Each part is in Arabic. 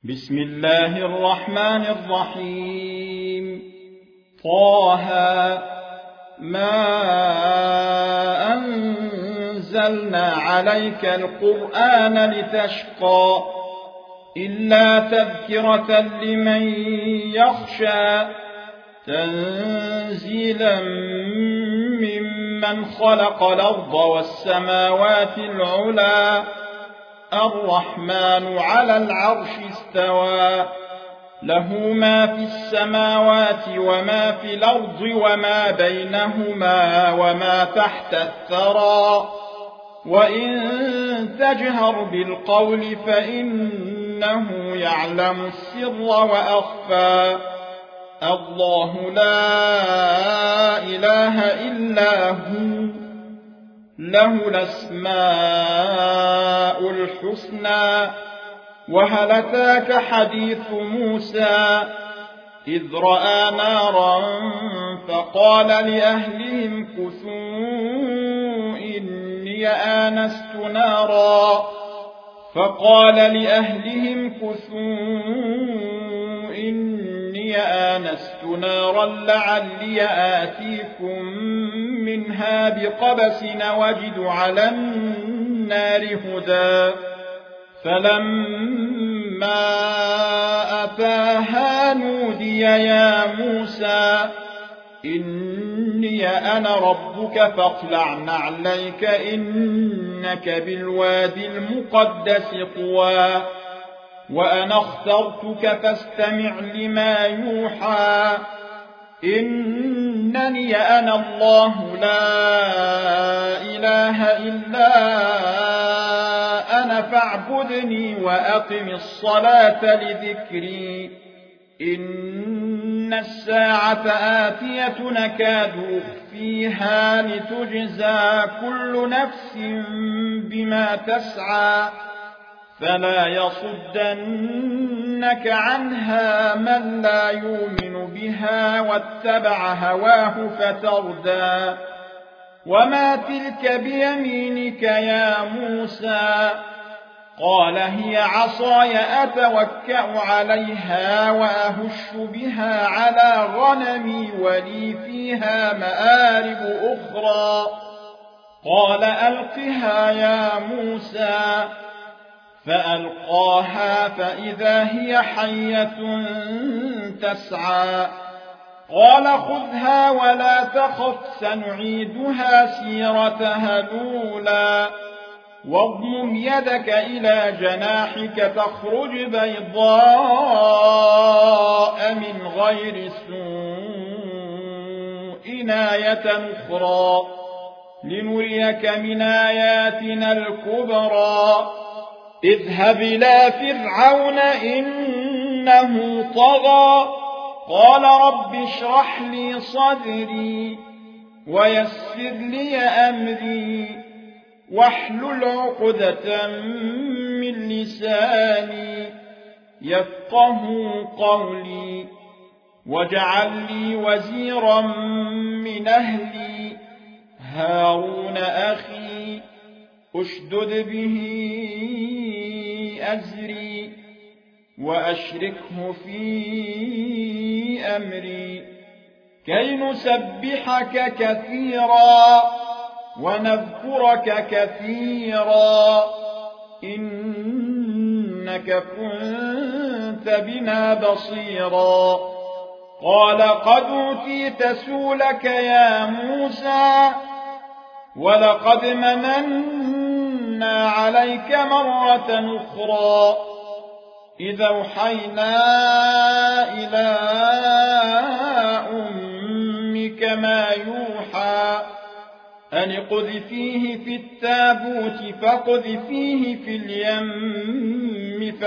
بسم الله الرحمن الرحيم. طه ما أنزلنا عليك القرآن لتشقى إلا تذكرة لمن يخشى تنزيلا ممن خلق الأرض والسماوات العلى الرحمن على العرش استوى له ما في السماوات وما في الأرض وما بينهما وما تحت الثرى وإن تجهر بالقول فإنه يعلم السر وأخفى الله لا إله إلا هو له الأسماء الحسنى. وهل أتاك حديث موسى إذ رأى نارا فقال لأهلهم كثوا إني آنست نارا لعلي آتيكم منها بقبس وجد على النار هدى. فلما أتاها نودي يا موسى إني أنا ربك فاخلع نعليك إنك بالوادي المقدس طوى وأنا اخترتك فاستمع لما يوحى إنني أنا الله لا إله إلا أنا فاعبدني وأقم الصلاة لذكري إن الساعة آتية نكاد أخفيها لتجزى كل نفس بما تسعى فلا يصدنك عنها من لا يؤمن بها واتبع هواه فتردى. وما تلك بيمينك يا موسى قال هي عصاي أتوكأ عليها وأهش بها على غنمي ولي فيها مآرب أخرى. قال ألقها يا موسى فألقاها فإذا هي حية تسعى. قال خذها ولا تخف سنعيدها سيرتها الأولى واضمم يدك إلى جناحك تخرج بيضاء من غير سوء آية أخرى لنريك من آياتنا الكبرى. اذهب إلى فرعون إنه طغى قال رب اشرح لي صدري ويسر لي أمري واحلل عقدة من لساني يفقه قولي واجعل لي وزيرا من أهلي هارون أخي أشدد به أزري وأشركه في أمري كي نسبحك كثيرا ونذكرك كثيرا إنك كنت بنا بصيرا. قال قد أوتيت سؤلك يا موسى ولقد مننا عليك مرة أخرى إذ أوحينا إلى أمك ما يوحى أن اقذفيه في التابوت فاقذفيه في اليم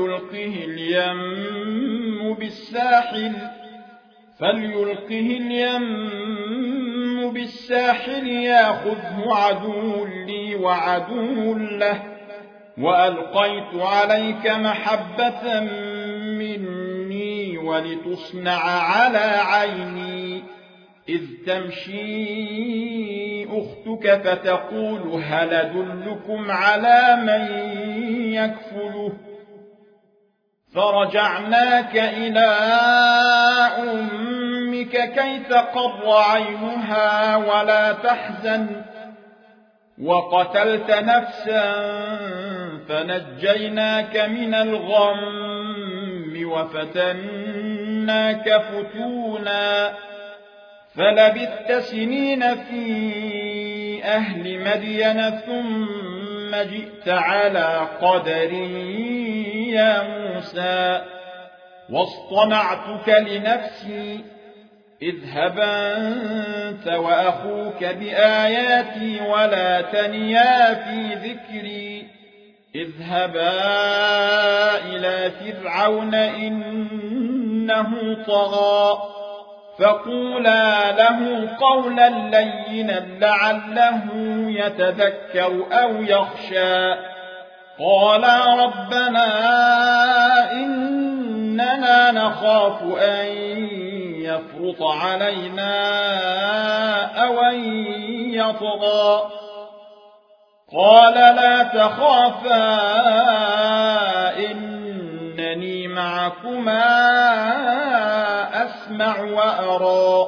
فليلقه اليم بالساحل ياخذه عدو لي وعدو له وألقيت عليك محبة مني ولتصنع على عيني إذ تمشي أختك فتقول هل أدلكم على من يكفله فرجعناك إلى أمك كي تقر عينها ولا تحزن وقتلت نفسا فنجيناك من الغم وفتناك فتونا فلبثت سنين في أهل مدين ثم جئت على قدر يا موسى واصطنعتك لنفسي اذهب أنت وأخوك بآياتي ولا تنيا في ذكري اذهبا إلى فرعون إنه طغى فقولا له قولا لينا لعله يتذكر أو يخشى قالا ربنا إننا نخاف أن يفرط علينا أو أن يطغى قال لا تخافا إنني معكما أسمع وأرى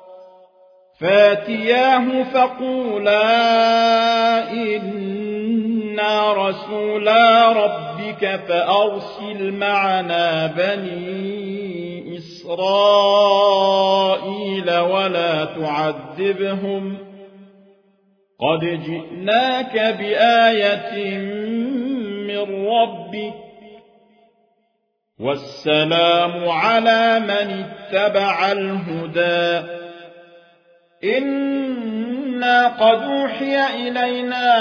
فاتياه فقولا إنا رسولا ربك فأرسل معنا بني إسرائيل ولا تعذبهم قد جئناك بآية من ربك والسلام على من اتبع الهدى إنا قد أوحي إلينا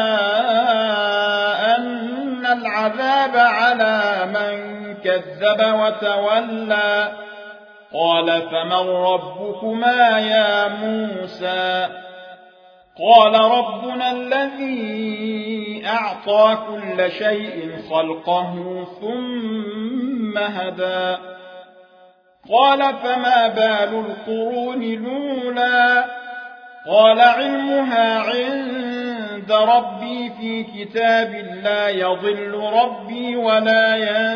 أن العذاب على من كذب وتولى قال فمن ربكما يا موسى قال ربنا الذي أعطى كل شيء خلقه ثم هدى قال فما بال القرون الأولى قال علمها عند ربي في كتاب لا يضل ربي ولا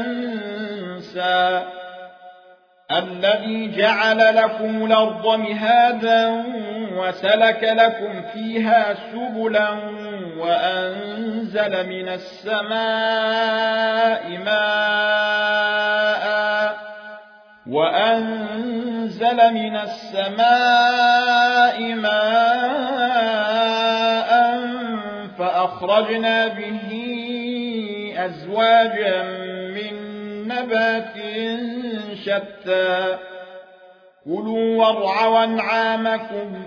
ينسى الذي جعل لكم الأرض مهادا وسلك لكم فيها سبلا وأنزل من السماء ماء فأخرجنا به أزواجا من نبات شتى كلوا وارعوا أنعامكم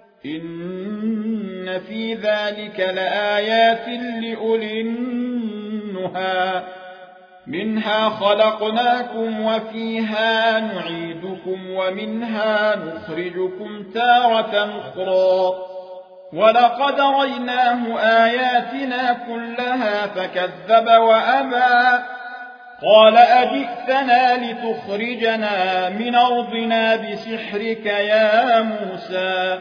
إن في ذلك لآيات لأولي النهى منها خلقناكم وفيها نعيدكم ومنها نخرجكم تارة أخرى ولقد ريناه آياتنا كلها فكذب وأبى قال أجئتنا لتخرجنا من أرضنا بسحرك يا موسى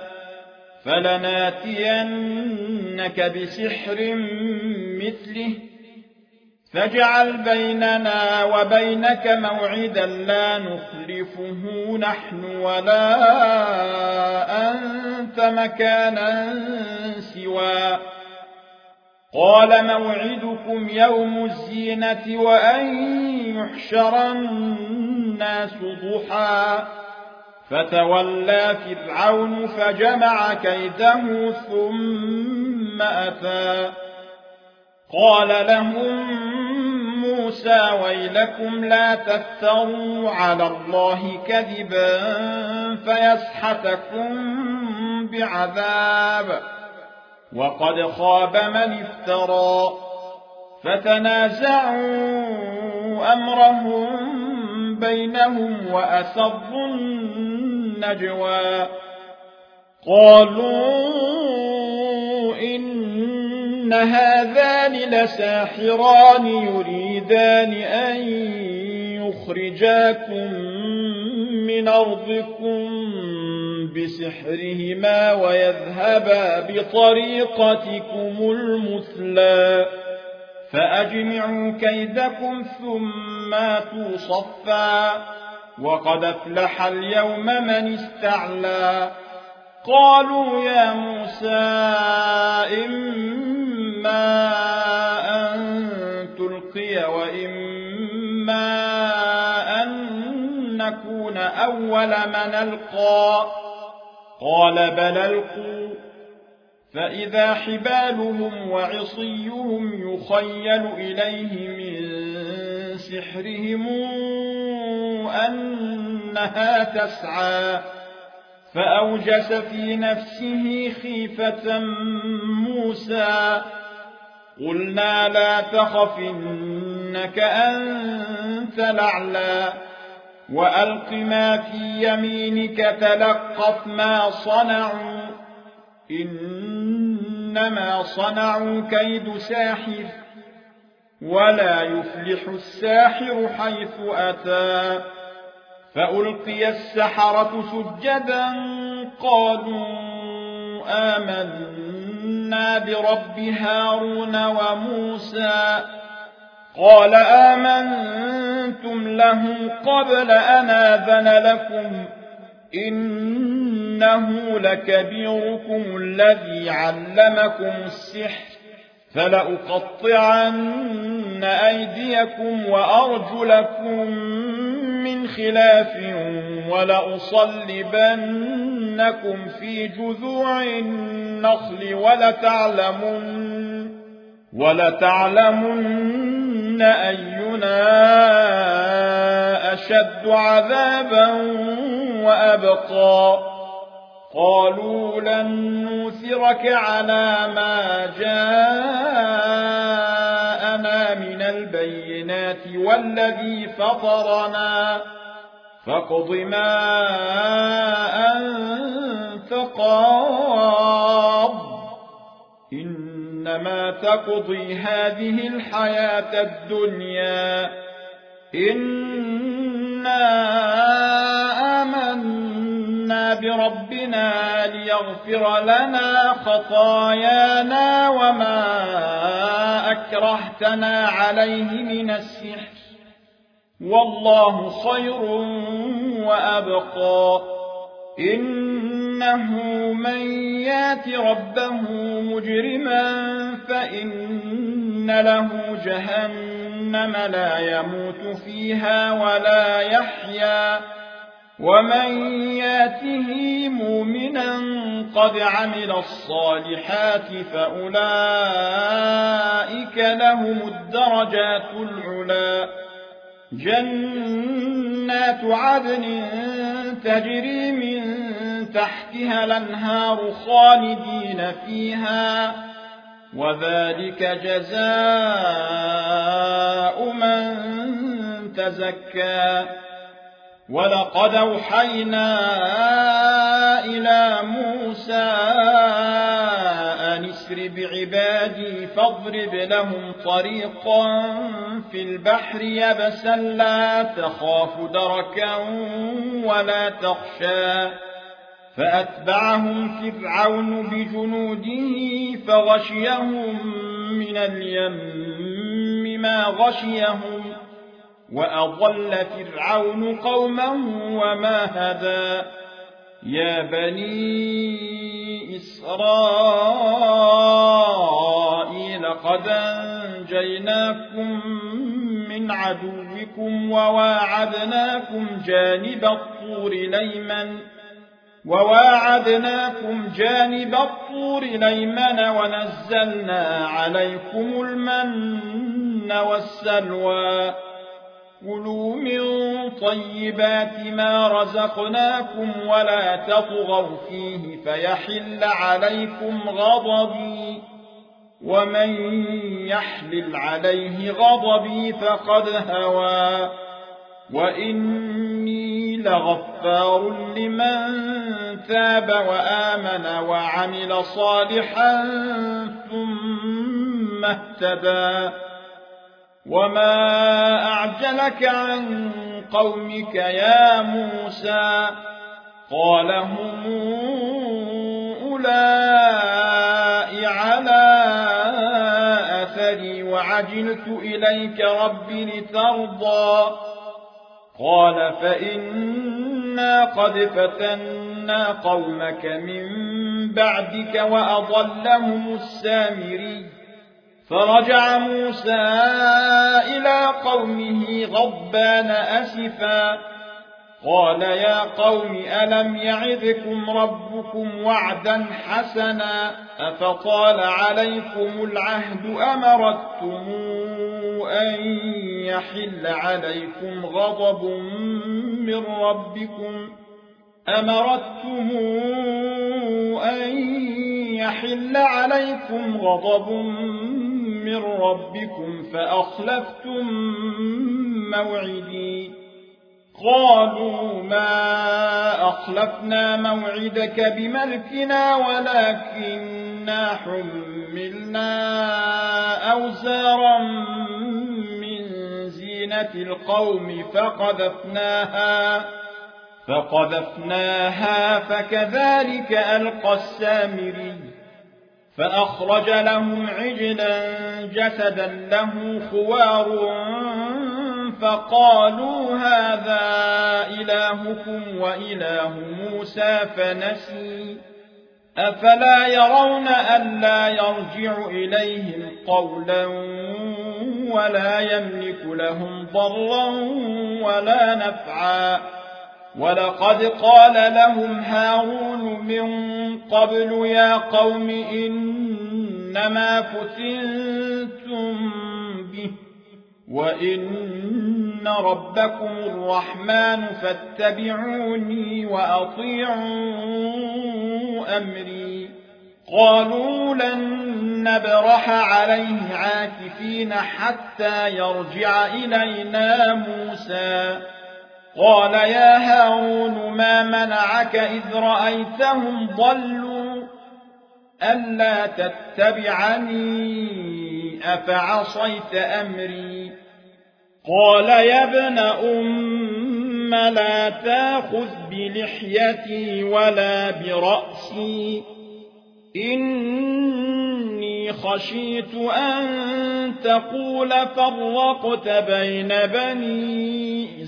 فلناتينك بسحر مثله فاجعل بيننا وبينك موعدا لا نخلفه نحن ولا أنت مكانا سوى قال موعدكم يوم الزينة وأن يحشر الناس ضحى فتولى فرعون فجمع كيده ثم أتى قال لهم موسى ويلكم لا تفتروا على الله كذبا فيسحتكم بعذاب وقد خاب من افترى فتنازعوا أمرهم بينهم وأسروا النجوى قالوا إن هذان لساحران يريدان أن يخرجاكم من أرضكم بسحرهما ويذهبا بطريقتكم المثلى فأجمعوا كيدكم ثم آتوا صفا وقد أفلح اليوم من استعلى قالوا يا موسى إما أن تلقي وإما أن نكون أول من ألقى قال بل ألقوا فإذا حبالهم وعصيهم يخيل إليه من سحرهم أنها تسعى فأوجس في نفسه خيفة موسى قلنا لا تخف إنك أنت الأعلى وألق ما في يمينك تلقف ما صنعوا إنما صنعوا كيد ساحر ولا يفلح الساحر حيث أتى فألقي السحرة سجدا قالوا آمنا برب هارون وموسى قال آمنتم له قبل أن آذن لكم إنه لكبيركم الذي علمكم السحر فلأقطعن أيديكم وأرجلكم من خلاف ولأصلبنكم في جذوع النخل ولتعلمن أينا أشد عذابا وأبقى قالوا لن نوثرك على ما جاءنا من البينات والذي فطرنا فاقض ما أنت قاض إنما تقضي هذه الحياة الدنيا إنا آمنا بربنا ليغفر لنا خطايانا وما أكرهتنا عليه من السحر والله خير وأبقى إنه من يات ربه مجرما فإن له جهنم لا يموت فيها ولا يحيا ومن ياته مؤمنا قد عمل الصالحات فأولئك لهم الدرجات العلى جنات عدن تجري من تحتها الأنهار خالدين فيها وذلك جزاء من تزكى ولقد أوحينا إلى موسى أن اسر بعبادي فاضرب لهم طريقا في البحر يبسا لا تخاف دركا ولا تخشى فأتبعهم فرعون بجنوده فغشيهم من اليم ما غشيهم وأضل فرعون قومه وما هدى يا بني إسرائيل قد أنجيناكم من عدوكم وواعدناكم جانب الطور الأيمن ونزلنا عليكم المن والسلوى كلوا من طيبات ما رزقناكم ولا تطغوا فيه فيحل عليكم غضبي ومن يحلل عليه غضبي فقد هوى وإني لغفار لمن تاب وآمن وعمل صالحا ثم اهتدى وما أعجلك عن قومك يا موسى قال هم أولئك على أثري وعجلت إليك رب لترضى قال فإنا قد فتنا قومك من بعدك وأضلهم السامري فرجع موسى إلى قومه غضبان أسفا قال يا قوم ألم يعظكم ربكم وعدا حسنا أفطال عليكم العهد أمرتم أن يحل عليكم غضب من ربكم فأخلفتم موعدي قالوا ما أخلفنا موعدك بملكنا ولكننا حملنا أوزارا من زينة القوم فقذفناها فكذلك ألقى السامري فأخرج لهم عجلا جسدا له خوار فقالوا هذا إلهكم وإله موسى فنسي أفلا يرون ألا يرجع إليهم قولا ولا يملك لهم ضرا ولا نفعا ولقد قال لهم هارون من قبل يا قوم إنما فتنتم به وإن ربكم الرحمن فاتبعوني وأطيعوا أمري قالوا لن نبرح عليه عاكفين حتى يرجع إلينا موسى قال يا هارون ما منعك إذ رأيتهم ضلوا ألا تتبعني أفعصيت أمري قال يا ابن أم لا تأخذ بلحيتي ولا برأسي إني خشيت أن تقول فرقت بين بني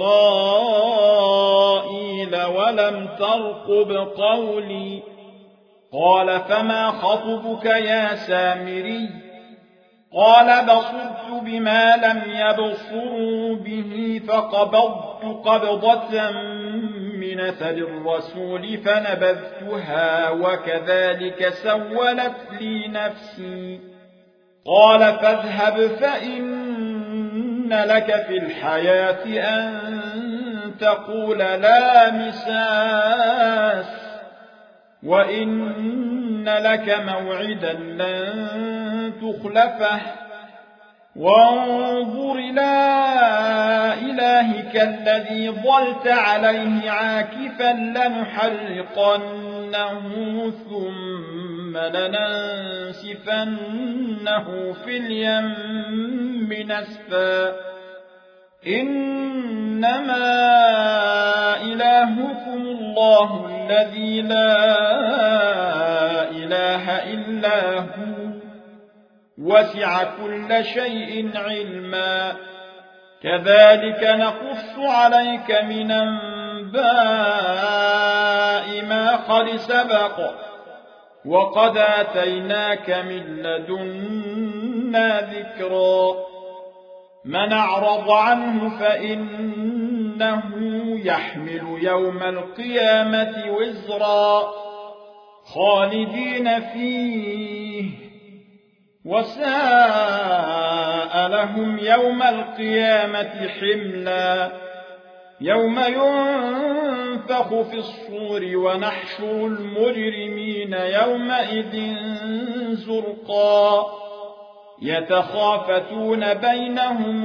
إسرائيل ولم ترقب قولي قال فما خطبك يا سامري قال بصرت بما لم يبصروا به فقبضت قبضة من أثر الرسول فنبذتها وكذلك سولت لي نفسي قال فاذهب فإن لك في الحياة أن تقول لا مساس وإن لك موعدا لن تخلفه وانظر إلى إلهك الذي ظلت عليه عاكفا لنحرقنه ثم لننسفنه في اليم نسفا إنما إلهكم الله الذي لا إله إلا هو وسع كل شيء علما كذلك نقص عليك من أنباء ما قد سبق وقد آتيناك من لدنا ذكرا من أعرض عنه فإنه يحمل يوم القيامة وزرا خالدين فيه وساء لهم يوم القيامة حملا يوم ينفخ في الصور ونحشر المجرمين يومئذ زرقا يتخافتون بينهم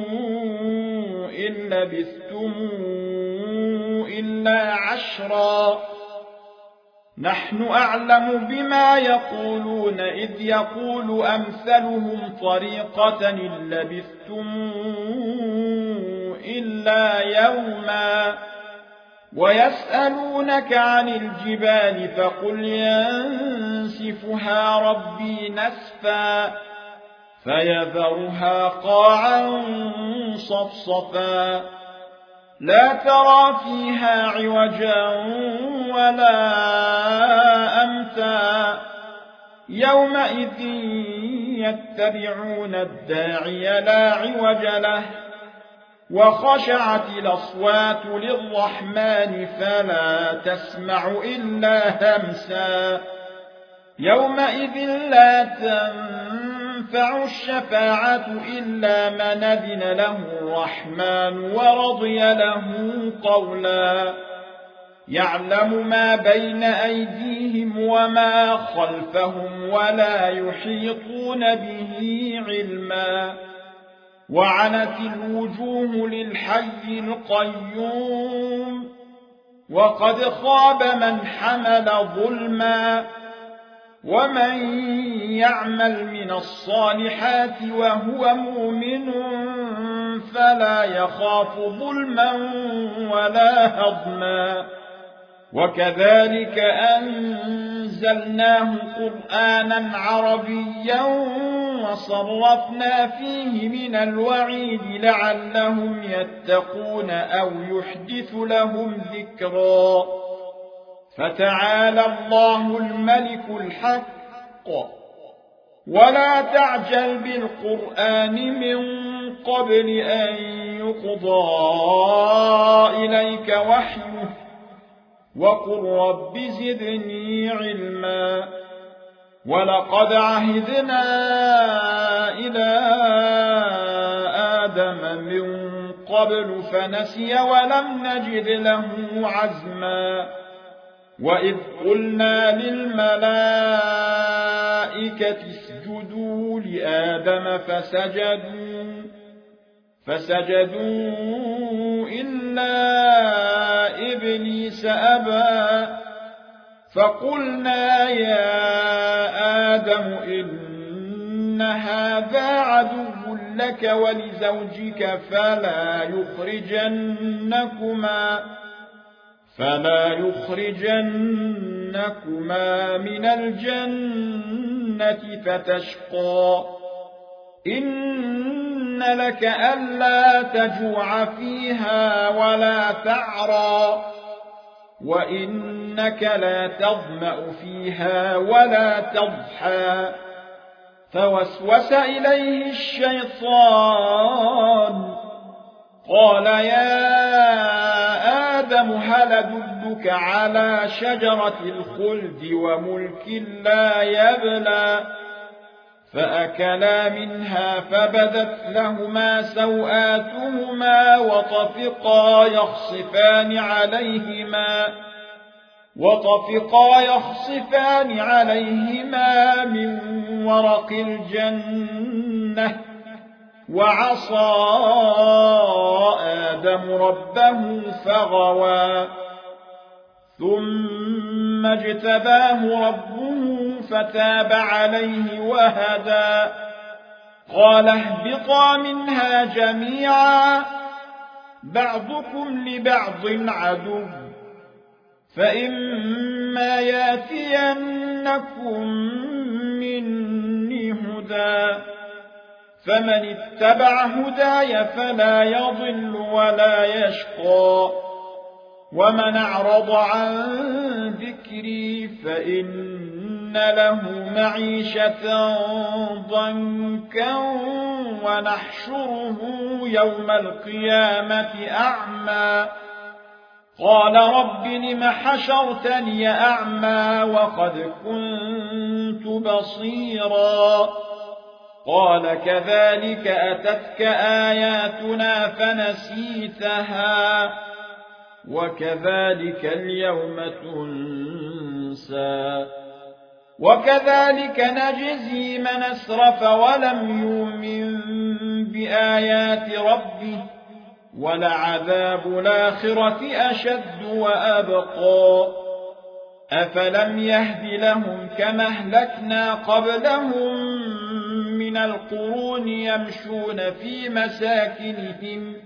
إن لبثتم إلا عشرا نحن أعلم بما يقولون إذ يقول أمثلهم طريقة إن لبثتم إلا يوما ويسألونك عن الجبال فقل ينسفها ربي نسفا فيذرها قاعا صفصفا لا ترى فيها عوجا ولا أمتا يومئذ يتبعون الداعي لا عوج له وخشعت الأصوات للرحمن فلا تسمع إلا همسا يومئذ لا تنفع الشفاعة إلا من أذن له الرحمن ورضي له قولا يعلم ما بين أيديهم وما خلفهم ولا يحيطون به علما وعنت الوجوه للحي القيوم وقد خاب من حمل ظلما ومن يعمل من الصالحات وهو مؤمن فلا يخاف ظلما ولا هضما وكذلك أنزلناه قرآنا عربيا وصرفنا فيه من الوعيد لعلهم يتقون أو يحدث لهم ذكرا فتعالى الله الملك الحق ولا تعجل بالقرآن من قبل أن يقضى إليك وحيه وقل رب زدني علما ولقد عهدنا إلى آدم من قبل فنسي ولم نجد له عزما وإذ قلنا للملائكة اسجدوا لآدم فسجدوا إلا إبليس أبى فقلنا يا آدم إن هذا عدو لك ولزوجك فلا يخرجنكما من الجنة فتشقى إن لك ألا تجوع فيها ولا تعرى وإنك لا تظمأ فيها ولا تضحى فوسوس إليه الشيطان قال يا آدم هل أدلك على شجرة الخلد وملك لا يبلى فأكلا منها فبدت لهما سوآتهما وطفقا يخصفان عليهما من ورق الجنة وعصى آدم ربه فغوى ثم اجتباه ربه فتاب عليه وهدى قال اهبطا منها جميعا بعضكم لبعض عدو فإما ياتينكم مني هدى فمن اتبع هداي فلا يضل ولا يشقى ومن أعرض عن ذكري فإن له معيشة ضنكا ونحشره يوم القيامة أعمى قال رب لم حشرتني أعمى وقد كنت بصيرا قال كذلك أتتك آياتنا فنسيتها وكذلك اليوم تنسى وكذلك نجزي من أسرف ولم يؤمن بآيات ربه ولعذاب الآخرة أشد وأبقى أفلم يهد لهم كما أهلكنا قبلهم من القرون يمشون في مساكنهم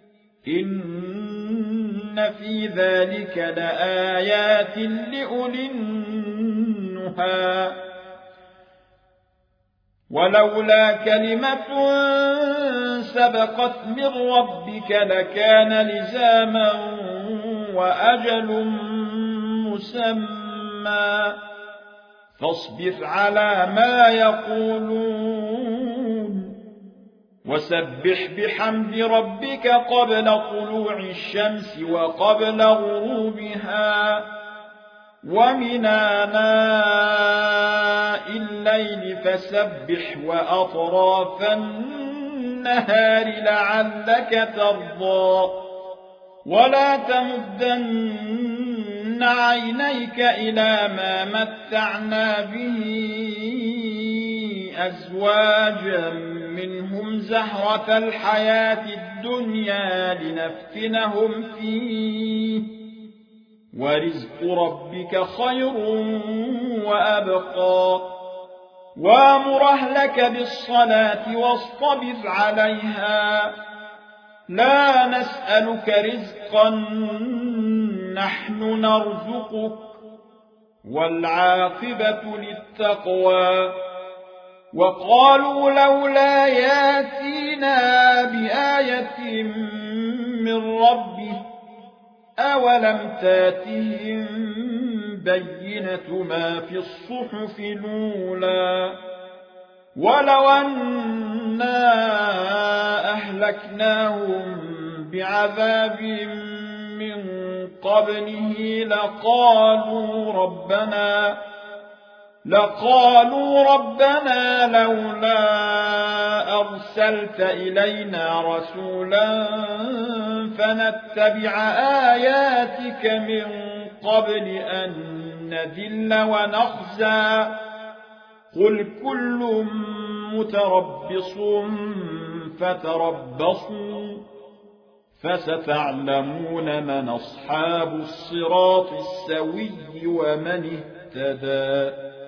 إن في ذلك لآيات لأولي النهى ولولا كلمة سبقت من ربك لكان لزاما وأجل مسمى فاصبر على ما يقولون وسبح بحمد ربك قبل طلوع الشمس وقبل غروبها ومن آناء الليل فسبح وأطراف النهار لعلك ترضى ولا تمدن عينيك إلى ما متعنا به أزواجا منهم زهرة الحياة الدنيا لنفتنهم فيه ورزق ربك خير وأبقى وامر أهلك بالصلاة واصطبر عليها لا نسألك رزقا نحن نرزقك والعاقبة للتقوى وقالوا لولا ياتينا بآية من ربه أولم تاتهم بينة ما في الصحف الأولى ولو أنا أهلكناهم بعذاب من قبله لقالوا ربنا لولا أرسلت إلينا رسولا فنتبع آياتك من قبل أن نذل ونخزى قل كل متربص فتربصوا فستعلمون من أصحاب الصراط السوي ومن اهتدى